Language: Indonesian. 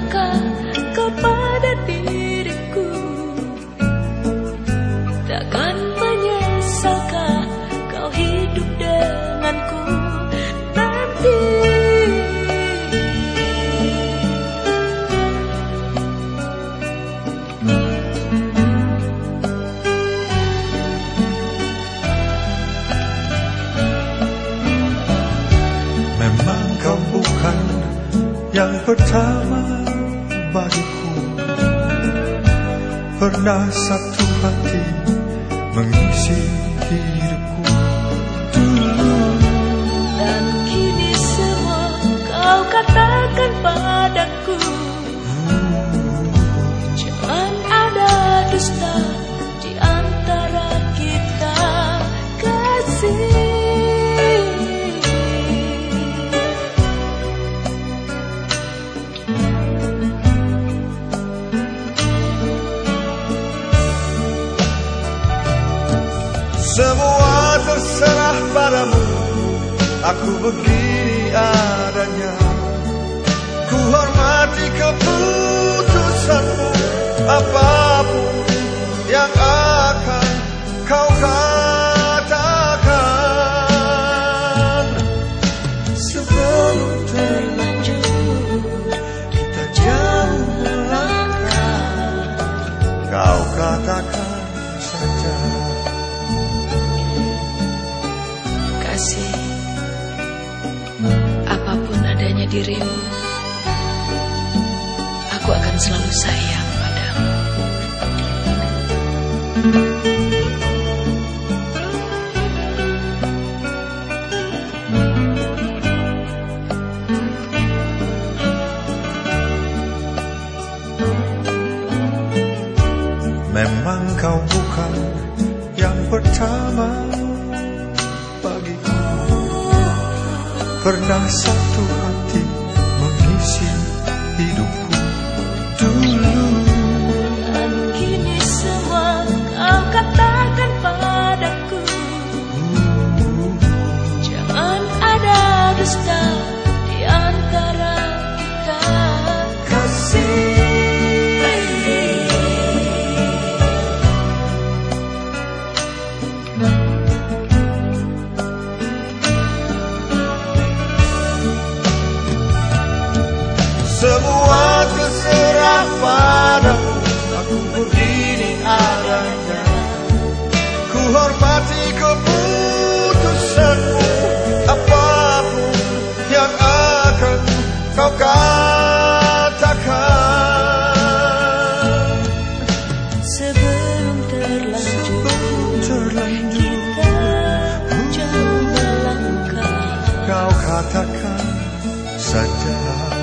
melangkah kepada diriku. Takkan menyesalkah kau hidup denganku nanti. Memang kau bukan yang pertama bagiku. Pernah satu hati mengisi hidupku dulu. Dan kini semua kau katakan padaku. Jangan ada dusta di antara kita, kasih. Semua terserah padamu, aku begini adanya. Ku hormati keputusanmu, apapun yang akan kau katakan. Sebelum terlanjur kita jauh melangkah, kau katakan saja. Kasih, apapun adanya dirimu, aku akan selalu sayang padamu. Memang kau bukan yang pertama bagiku. Pernah satu hati mengisi hidupku dulu. Dan kini semua kau katakan padaku. Jangan ada dusta di antara kita, kasih. Semua terserah padamu, aku begini adanya. Ku hormati keputusanmu, apapun yang akan kau katakan. Sebelum terlanjur kita jauh melangkah, kau katakan saja.